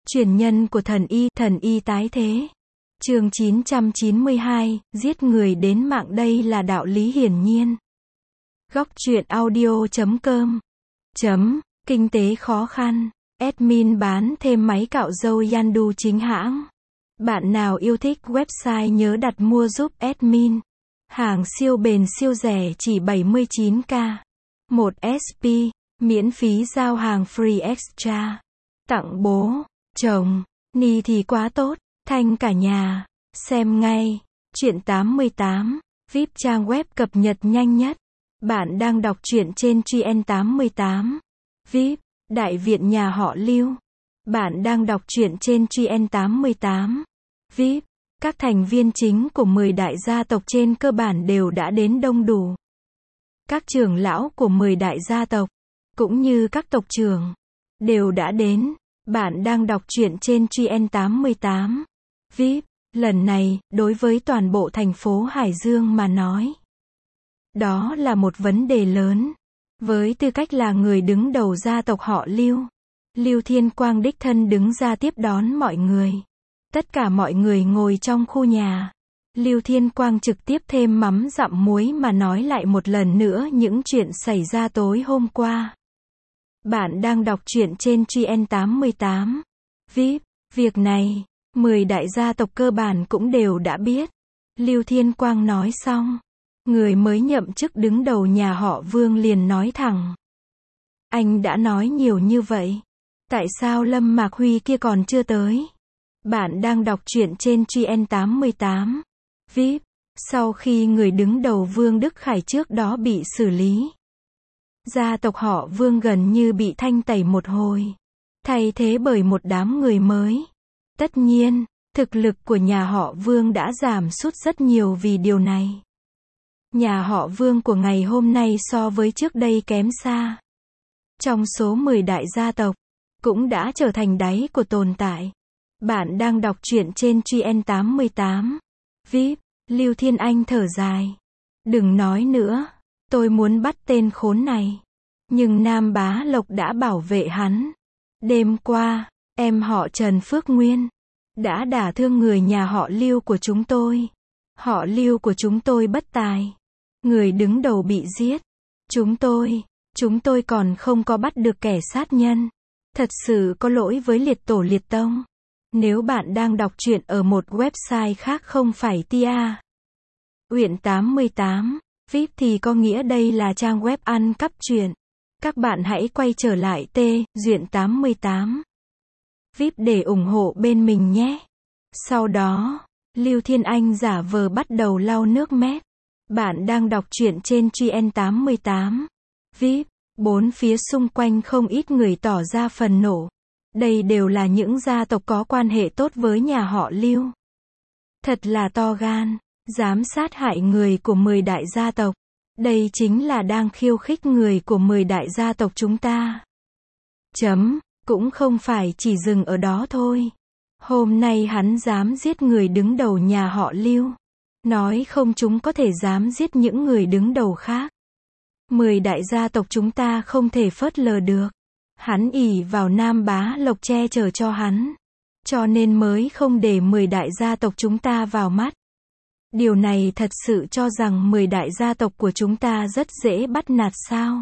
Truyền nhân của thần y tái thế. Chương 992, giết người đến mạng đây là đạo lý hiển nhiên. Góc truyện audio.com Kinh tế khó khăn. Admin bán thêm máy cạo râu Yandu chính hãng. Bạn nào yêu thích website nhớ đặt mua giúp admin. Hàng siêu bền siêu rẻ chỉ 79k. 1 SP, miễn phí giao hàng free extra. Tặng bố, chồng, ni thì quá tốt, thanh cả nhà. Xem ngay. Truyện 88, VIP trang web cập nhật nhanh nhất. Bạn đang đọc truyện trên Truyện 88. VIP, Đại viện nhà họ Lưu. Bạn đang đọc truyện trên Truyện 88. VIP, các thành viên chính của 10 đại gia tộc trên cơ bản đều đã đến đông đủ. Các trưởng lão của 10 đại gia tộc, cũng như các tộc trưởng, đều đã đến. Bạn đang đọc truyện trên Truyện 88. VIP, lần này, đối với toàn bộ thành phố Hải Dương mà nói, đó là một vấn đề lớn. Với tư cách là người đứng đầu gia tộc họ Lưu, Lưu Thiên Quang đích thân đứng ra tiếp đón mọi người. Tất cả mọi người ngồi trong khu nhà. Lưu Thiên Quang trực tiếp thêm mắm dặm muối mà nói lại một lần nữa những chuyện xảy ra tối hôm qua. Bạn đang đọc truyện trên Truyện 88. VIP, việc này, 10 đại gia tộc cơ bản cũng đều đã biết. Lưu Thiên Quang nói xong, người mới nhậm chức đứng đầu nhà họ Vương liền nói thẳng. Anh đã nói nhiều như vậy. Tại sao Lâm Mạc Huy kia còn chưa tới? Bạn đang đọc truyện trên Truyện 88. VIP, sau khi người đứng đầu Vương Đức Khải trước đó bị xử lý, gia tộc họ Vương gần như bị thanh tẩy một hồi, thay thế bởi một đám người mới. Tất nhiên, thực lực của nhà họ Vương đã giảm sút rất nhiều vì điều này. Nhà họ Vương của ngày hôm nay so với trước đây kém xa. Trong số 10 đại gia tộc, cũng đã trở thành đáy của tồn tại. Bạn đang đọc truyện trên Truyện 88. VIP, Lưu Thiên Anh thở dài. Đừng nói nữa, tôi muốn bắt tên khốn này. Nhưng Nam Bá Lộc đã bảo vệ hắn. Đêm qua, em họ Trần Phước Nguyên đã đả thương người nhà họ Lưu của chúng tôi. Họ Lưu của chúng tôi bất tài. Người đứng đầu bị giết. Chúng tôi còn không có bắt được kẻ sát nhân. Thật sự có lỗi với liệt tổ liệt tông. Nếu bạn đang đọc truyện ở một website khác không phải Tia Uyển 88, VIP thì có nghĩa đây là trang web ăn cắp truyện. Các bạn hãy quay trở lại Duyện 88 VIP để ủng hộ bên mình nhé. Sau đó, Lưu Thiên Anh giả vờ bắt đầu lau nước mét. Bạn đang đọc truyện trên Truyện 88. VIP, bốn phía xung quanh không ít người tỏ ra phần nộ. Đây đều là những gia tộc có quan hệ tốt với nhà họ Lưu. Thật là to gan, dám sát hại người của 10 đại gia tộc. Đây chính là đang khiêu khích người của 10 đại gia tộc chúng ta. Cũng không phải chỉ dừng ở đó thôi. Hôm nay hắn dám giết người đứng đầu nhà họ Lưu. Nói không chúng có thể dám giết những người đứng đầu khác. 10 đại gia tộc chúng ta không thể phớt lờ được. Hắn ỷ vào Nam Bá Lộc che chở cho hắn. Cho nên mới không để 10 đại gia tộc chúng ta vào mắt. Điều này thật sự cho rằng 10 đại gia tộc của chúng ta rất dễ bắt nạt sao?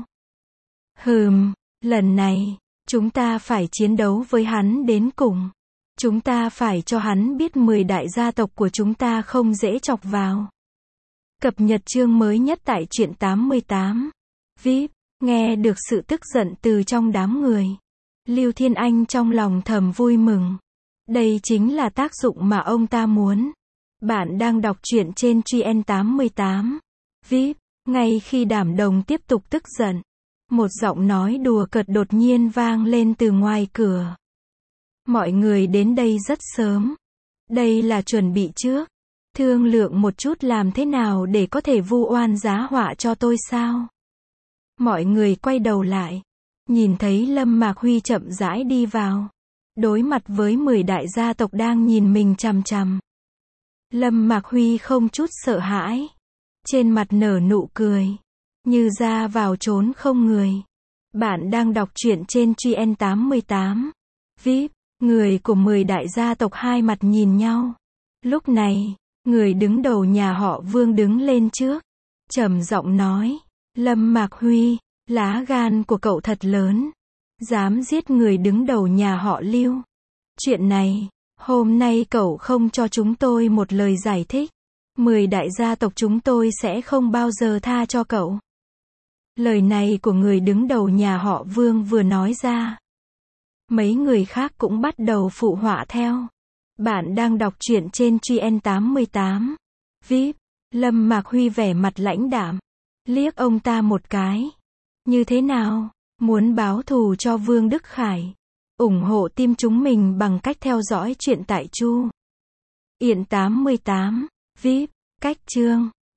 Lần này, chúng ta phải chiến đấu với hắn đến cùng. Chúng ta phải cho hắn biết 10 đại gia tộc của chúng ta không dễ chọc vào. Cập nhật chương mới nhất tại Truyện 88. VIP, nghe được sự tức giận từ trong đám người. Lưu Thiên Anh trong lòng thầm vui mừng. Đây chính là tác dụng mà ông ta muốn. Bạn đang đọc truyện trên Truyện 88. VIP, ngay khi Đảm Đồng tiếp tục tức giận, một giọng nói đùa cợt đột nhiên vang lên từ ngoài cửa. Mọi người đến đây rất sớm. Đây là chuẩn bị trước. Thương lượng một chút làm thế nào để có thể vu oan giá họa cho tôi sao? Mọi người quay đầu lại. Nhìn thấy Lâm Mạc Huy chậm rãi đi vào. Đối mặt với 10 đại gia tộc đang nhìn mình chằm chằm. Lâm Mạc Huy không chút sợ hãi. Trên mặt nở nụ cười. Như ra vào trốn không người. Bạn đang đọc truyện trên Truyện 88. VIP, Người của 10 đại gia tộc hai mặt nhìn nhau. Lúc này, người đứng đầu nhà họ Vương đứng lên trước, trầm giọng nói, Lâm Mạc Huy, lá gan của cậu thật lớn, dám giết người đứng đầu nhà họ Lưu. Chuyện này, hôm nay cậu không cho chúng tôi một lời giải thích, 10 đại gia tộc chúng tôi sẽ không bao giờ tha cho cậu. Lời này của người đứng đầu nhà họ Vương vừa nói ra, mấy người khác cũng bắt đầu phụ họa theo. Bạn đang đọc truyện trên Truyện88. VIP, Lâm Mạc Huy vẻ mặt lãnh đạm, liếc ông ta một cái. Như thế nào? Muốn báo thù cho Vương Đức Khải? Ủng hộ team chúng mình bằng cách theo dõi truyện tại Truyện88. VIP, cách chương